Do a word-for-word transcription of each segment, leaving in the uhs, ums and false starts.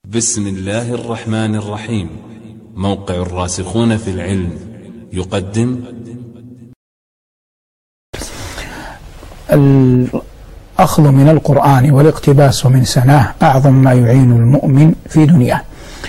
بسم الله الرحمن الرحيم. موقع الراسخون في العلم يقدم الأخذ من القرآن والاقتباس من سناه أعظم ما يعين المؤمن في دنياه.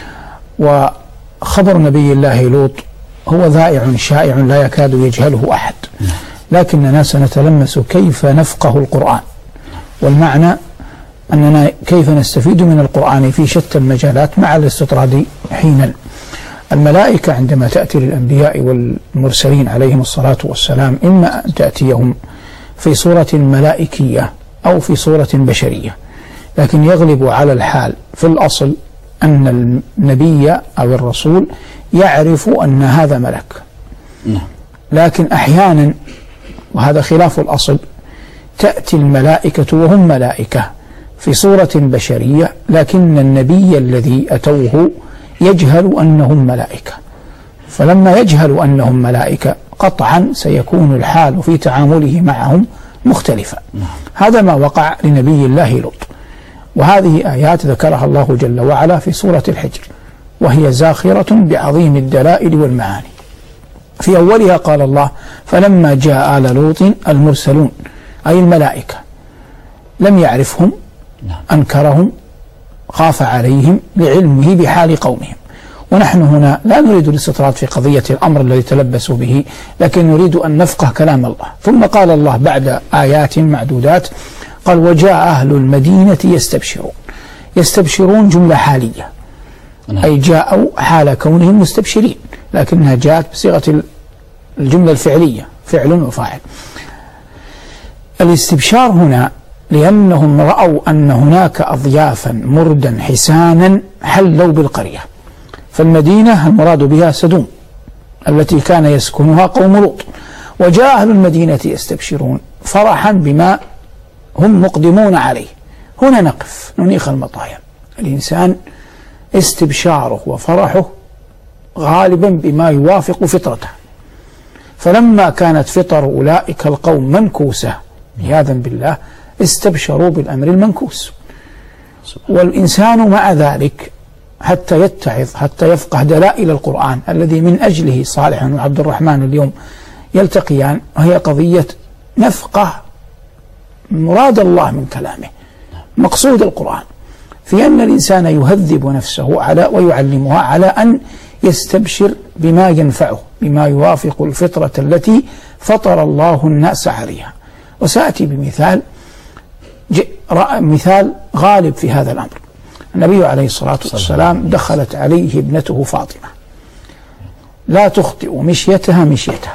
وخبر نبي الله لوط هو ذائع شائع لا يكاد يجهله أحد، لكننا سنتلمس كيف نفقه القرآن، والمعنى أننا كيف نستفيد من القرآن في شتى المجالات مع الاستطراد حينا. الملائكة عندما تأتي للأنبياء والمرسلين عليهم الصلاة والسلام إما أن تأتيهم في صورة ملائكية أو في صورة بشرية، لكن يغلب على الحال في الأصل أن النبي أو الرسول يعرف أن هذا ملك، لكن أحيانا وهذا خلاف الأصل تأتي الملائكة وهم ملائكة في صورة بشرية، لكن النبي الذي أتوه يجهل أنهم ملائكة، فلما يجهل أنهم ملائكة قطعا سيكون الحال في تعامله معهم مختلفا. هذا ما وقع لنبي الله لوط، وهذه آيات ذكرها الله جل وعلا في سورة الحجر، وهي زاخرة بعظيم الدلائل والمعاني. في أولها قال الله: فلما جاء آل لوط المرسلون، أي الملائكة، لم يعرفهم، أنكرهم، خاف عليهم لعلمه بحال قومهم. ونحن هنا لا نريد الاستطراد في قضية الأمر الذي تلبسوا به، لكن نريد أن نفقه كلام الله. ثم قال الله بعد آيات معدودات قال: وجاء أهل المدينة يستبشرون. يستبشرون جملة حالية، أي جاءوا حال كونهم مستبشرين، لكنها جاءت بصيغة الجملة الفعلية، فعل وفاعل. الاستبشار هنا لأنهم رأوا أن هناك أضيافا مردا حسانا حلوا بالقرية. فالمدينة المراد بها سدوم التي كان يسكنها قوم لوط. وجاء أهل المدينة يستبشرون فرحا بما هم مقدمون عليه. هنا نقف ننيخ المطايا. الإنسان استبشاره وفرحه غالبا بما يوافق فطرته، فلما كانت فطر أولئك القوم منكوسة عياذا بالله استبشروا بالأمر المنكوس. والإنسان مع ذلك حتى يتعظ، حتى يفقه دلائل القرآن الذي من أجله صالح وعبد الرحمن اليوم يلتقيان، وهي قضية نفقه مراد الله من كلامه، مقصود القرآن في أن الإنسان يهذب نفسه على ويعلمها على أن يستبشر بما ينفعه، بما يوافق الفطرة التي فطر الله الناس عليها. وسأتي بمثال مثال غالب في هذا الأمر. النبي عليه الصلاة والسلام دخلت عليه ابنته فاطمة لا تخطئ مشيتها مشيتها،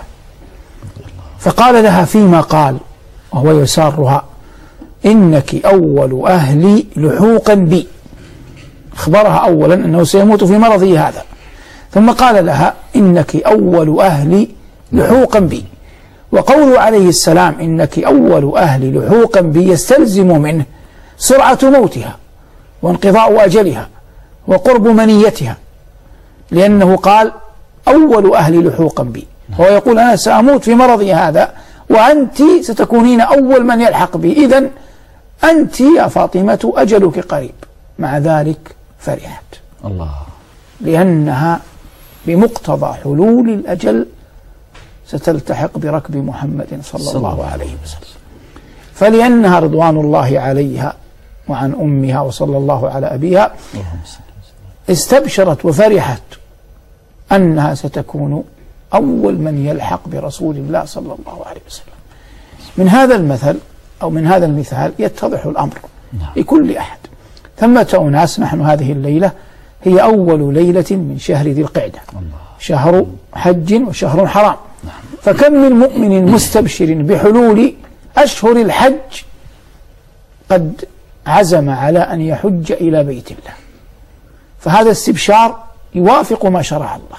فقال لها فيما قال وهو يسارها: إنك أول أهلي لحوقا بي. أخبرها أولا أنه سيموت في مرضه هذا، ثم قال لها: إنك أول أهلي لحوقا بي. وقوله عليه السلام إنك أول أهل لحوقا بي يستلزم منه سرعة موتها وانقضاء أجلها وقرب منيتها، لأنه قال أول أهل لحوقا بي، وهو يقول أنا سأموت في مرضي هذا وأنت ستكونين أول من يلحق بي، إذن أنت يا فاطمة أجلك قريب. مع ذلك فرحت الله، لأنها بمقتضى حلول الأجل ستلتحق بركب محمد صلى الله عليه وسلم. فلأنها رضوان الله عليها وعن أمها وصلى الله على أبيها استبشرت وفرحت أنها ستكون أول من يلحق برسول الله صلى الله عليه وسلم. من هذا المثل أو من هذا المثال يتضح الأمر لكل أحد. ثمة أناس، نحن هذه الليلة هي أول ليلة من شهر ذي القعدة، شهر حج وشهر حرام، فكم من مؤمن مستبشر بحلول أشهر الحج قد عزم على أن يحج إلى بيت الله، فهذا استبشار يوافق ما شرع الله.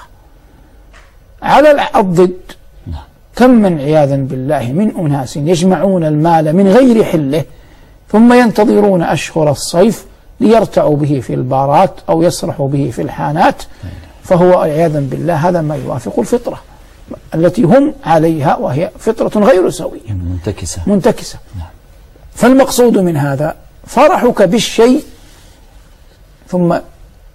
على الضد كم من عياذا بالله من أناس يجمعون المال من غير حله ثم ينتظرون أشهر الصيف ليرتعوا به في البارات أو يسرحوا به في الحانات، فهو عياذا بالله هذا ما يوافق الفطرة التي هم عليها، وهي فطرة غير سوية منتكسة منتكسة. فالمقصود من هذا فرحك بالشيء ثم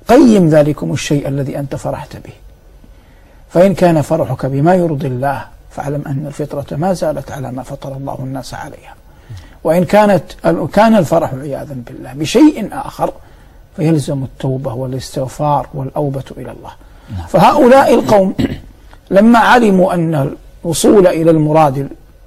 قيم ذلكم الشيء الذي أنت فرحت به، فإن كان فرحك بما يرضي الله فاعلم أن الفطرة ما زالت على ما فطر الله الناس عليها، وإن كانت كان الفرح عياذا بالله بشيء آخر فيلزم التوبة والاستغفار والأوبة إلى الله. فهؤلاء القوم لما علموا أن الوصول إلى المراد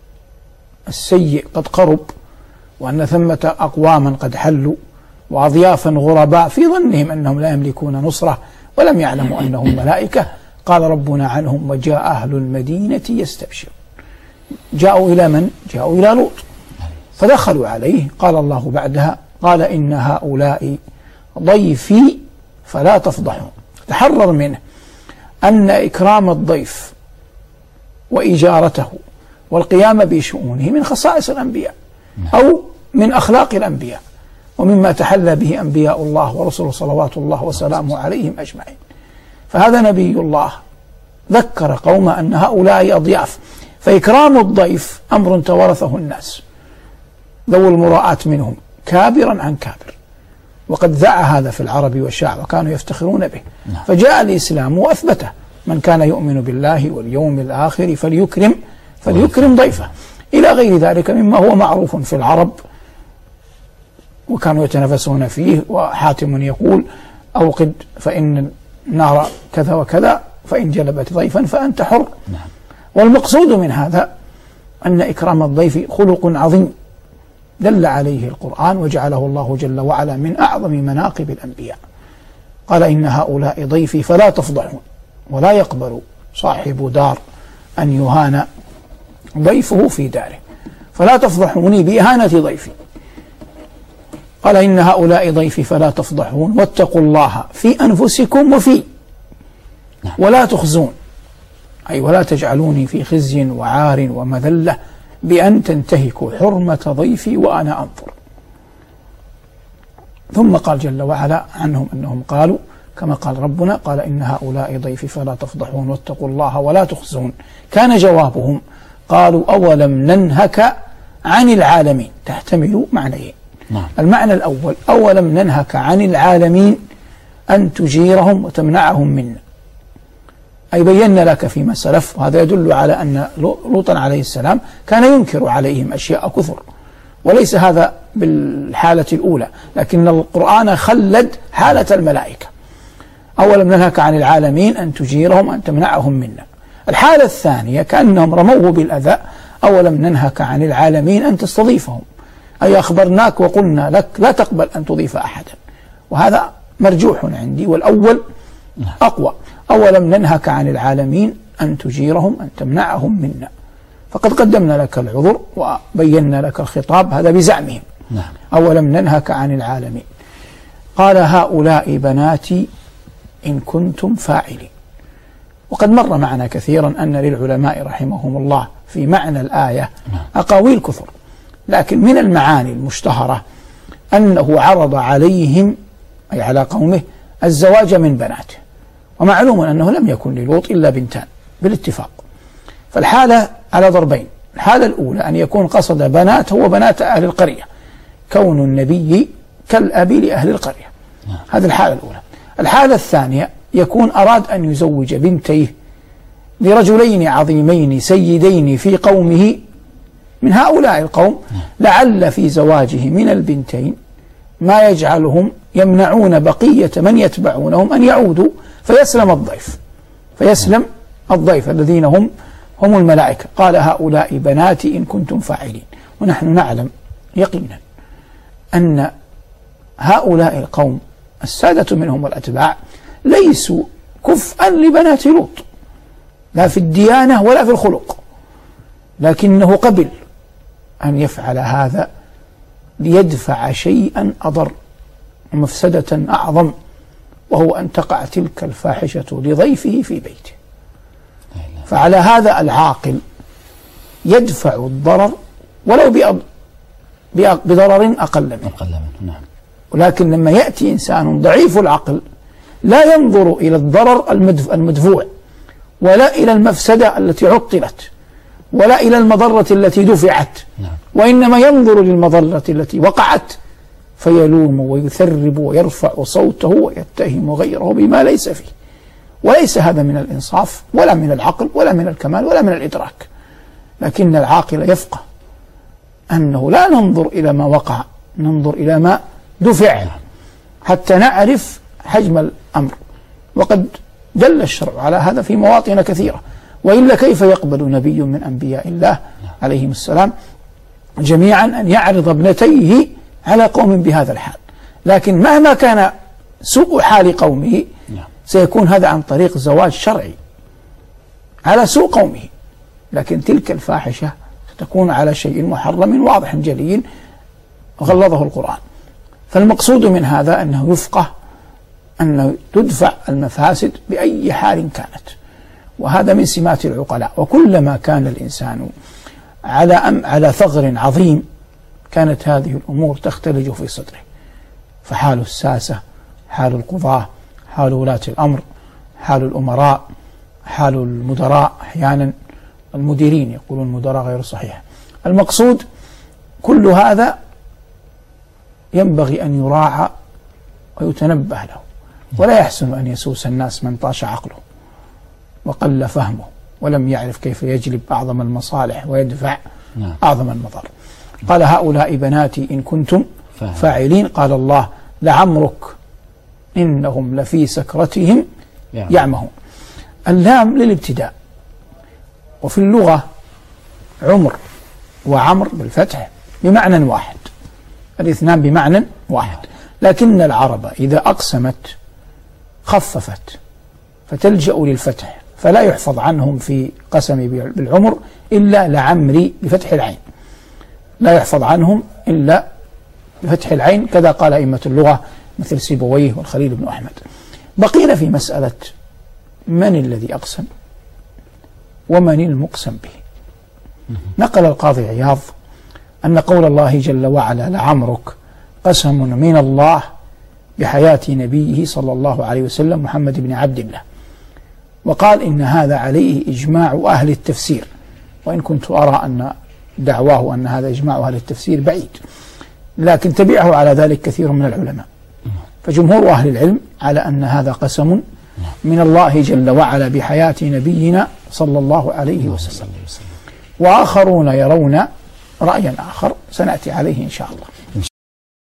السيء قد قرب، وأن ثمة أقواما قد حلوا وأضيافا غرباء في ظنهم أنهم لا يملكون نصرة ولم يعلموا أنهم ملائكة، قال ربنا عنهم وجاء أهل المدينة يستبشرون. جاءوا إلى من؟ جاءوا إلى لوط فدخلوا عليه، قال الله بعدها قال إن هؤلاء ضيفي فلا تفضحون. تحرر منه أن إكرام الضيف وإجارته والقيام بشؤونه من خصائص الأنبياء أو من أخلاق الأنبياء ومما تحلى به أنبياء الله ورسله صلوات الله وسلامه عليهم أجمعين. فهذا نبي الله ذكر قوم أن هؤلاء أضياف، فإكرام الضيف أمر توارثه الناس ذو المراءة منهم كابرا عن كابر، وقد ذاع هذا في العرب والشعب وكانوا يفتخرون به. فجاء الإسلام وأثبته، من كان يؤمن بالله واليوم الآخر فليكرم فليكرم ضيفه، إلى غير ذلك مما هو معروف في العرب وكانوا يتنافسون فيه. وحاتم يقول أوقد فإن النار كذا وكذا فإن جلبت ضيفا فأنت حر. والمقصود من هذا أن إكرام الضيف خلق عظيم دل عليه القرآن وجعله الله جل وعلا من أعظم مناقب الأنبياء. قال إن هؤلاء ضيفي فلا تفضحون، ولا يقبل صاحب دار أن يهان ضيفه في داره، فلا تفضحوني بإهانة ضيفي. قال إن هؤلاء ضيفي فلا تفضحون واتقوا الله في أنفسكم وفي ولا تخزون، أي ولا تجعلوني في خزي وعار ومذلة بأن تنتهكوا حرمة ضيفي وأنا أنظر. ثم قال جل وعلا عنهم أنهم قالوا كما قال ربنا قال إن هؤلاء ضيفي فلا تفضحون واتقوا الله ولا تخزون. كان جوابهم قالوا أولم ننهك عن العالمين، تحتمل معنيين. نعم. المعنى الأول أولم ننهك عن العالمين أن تجيرهم وتمنعهم منا، أي بينا لك فيما سلف، وهذا يدل على أن لوطا عليه السلام كان ينكر عليهم أشياء كثر، وليس هذا بالحالة الأولى، لكن القرآن خلد حالة الملائكة. أولم ننهك عن العالمين أن تجيرهم أن تمنعهم منا. الحالة الثانية كأنهم رموه بالأذى، أولم ننهك عن العالمين أن تستضيفهم، أي أخبرناك وقلنا لك لا تقبل أن تضيف أحدا، وهذا مرجوح عندي والأول أقوى. أولم ننهك عن العالمين أن تجيرهم أن تمنعهم منا، فقد قدمنا لك العذر وبينا لك الخطاب هذا بزعمهم. نعم. أولم ننهك عن العالمين. قال هؤلاء بناتي إن كنتم فاعلين. وقد مر معنا كثيرا أن للعلماء رحمهم الله في معنى الآية أقاويل كثر، لكن من المعاني المشتهرة أنه عرض عليهم أي على قومه الزواج من بناته، ومعلوم أنه لم يكن للوط إلا بنتان بالاتفاق. فالحالة على ضربين، الحالة الأولى أن يكون قصد بناته وبنات أهل القرية، كون النبي كالأب لأهل القرية، هذه الحالة الأولى. الحالة الثانية يكون أراد أن يزوج بنتيه لرجلين عظيمين سيدين في قومه من هؤلاء القوم، لعل في زواجه من البنتين ما يجعلهم يمنعون بقية من يتبعونهم أن يعودوا فيسلم الضيف فيسلم الضيف الذين هم هم الملائكة. قال هؤلاء بناتي إن كنتم فاعلين. ونحن نعلم يقينا أن هؤلاء القوم السادة منهم والأتباع ليسوا كفءا لبنات لوط لا في الديانة ولا في الخلق، لكنه قبل أن يفعل هذا ليدفع شيئا أضر ومفسدة أعظم، وهو أن تقع تلك الفاحشة لضيفه في بيته. فعلى هذا العاقل يدفع الضرر ولو بضرر أقل منه. نعم. ولكن لما يأتي إنسان ضعيف العقل لا ينظر إلى الضرر المدفوع ولا إلى المفسدة التي عطلت ولا إلى المضرة التي دفعت، وإنما ينظر للمضرة التي وقعت فيلوم ويثرب ويرفع صوته ويتهم غيره بما ليس فيه، وليس هذا من الإنصاف ولا من العقل ولا من الكمال ولا من الإدراك. لكن العاقل يفقه أنه لا ننظر إلى ما وقع، ننظر إلى ما دفع حتى نعرف حجم الأمر، وقد دل الشرع على هذا في مواطن كثيرة، وإلا كيف يقبل نبي من أنبياء الله عليهم السلام جميعا أن يعرض ابنتيه على قوم بهذا الحال؟ لكن مهما كان سوء حال قومه سيكون هذا عن طريق زواج شرعي على سوء قومه، لكن تلك الفاحشة ستكون على شيء محرم واضح جلي غلظه القرآن. فالمقصود من هذا أنه يفقه أنه تدفع المفاسد بأي حال كانت، وهذا من سمات العقلاء. وكلما كان الإنسان على أم على ثغر عظيم كانت هذه الأمور تختلج في صدره. فحال الساسة، حال القضاة، حال ولاة الأمر، حال الأمراء، حال المدراء، أحيانا المديرين يقولون مدراء غير صحيح. المقصود كل هذا ينبغي أن يراعى ويتنبه له، ولا يحسن أن يسوس الناس من طاش عقله وقل فهمه ولم يعرف كيف يجلب أعظم المصالح ويدفع أعظم المضار. قال هؤلاء بناتي إن كنتم فاعلين. قال الله لعمرك إنهم لفي سكرتهم يعمهون. اللام للابتداء، وفي اللغة عمر وعمر بالفتح بمعنى واحد، الاثنان بمعنى واحد، لكن العرب إذا أقسمت خففت فتلجأ للفتح، فلا يحفظ عنهم في قسم بالعمر إلا لعمري بفتح العين، لا يحفظ عنهم إلا بفتح العين، كذا قال أئمة اللغة مثل سيبويه والخليل بن أحمد. بقينا في مسألة من الذي أقسم ومن المقسم به. نقل القاضي عياض أن قول الله جل وعلا لعمرك قسم من الله بحياة نبيه صلى الله عليه وسلم محمد بن عبد الله، وقال إن هذا عليه إجماع أهل التفسير، وإن كنت أرى أن دعواه أن هذا إجماع أهل التفسير بعيد، لكن تبعه على ذلك كثير من العلماء. فجمهور أهل العلم على أن هذا قسم من الله جل وعلا بحياة نبينا صلى الله عليه وسلم، وآخرون يرون رأيا آخر سنأتي عليه إن شاء الله.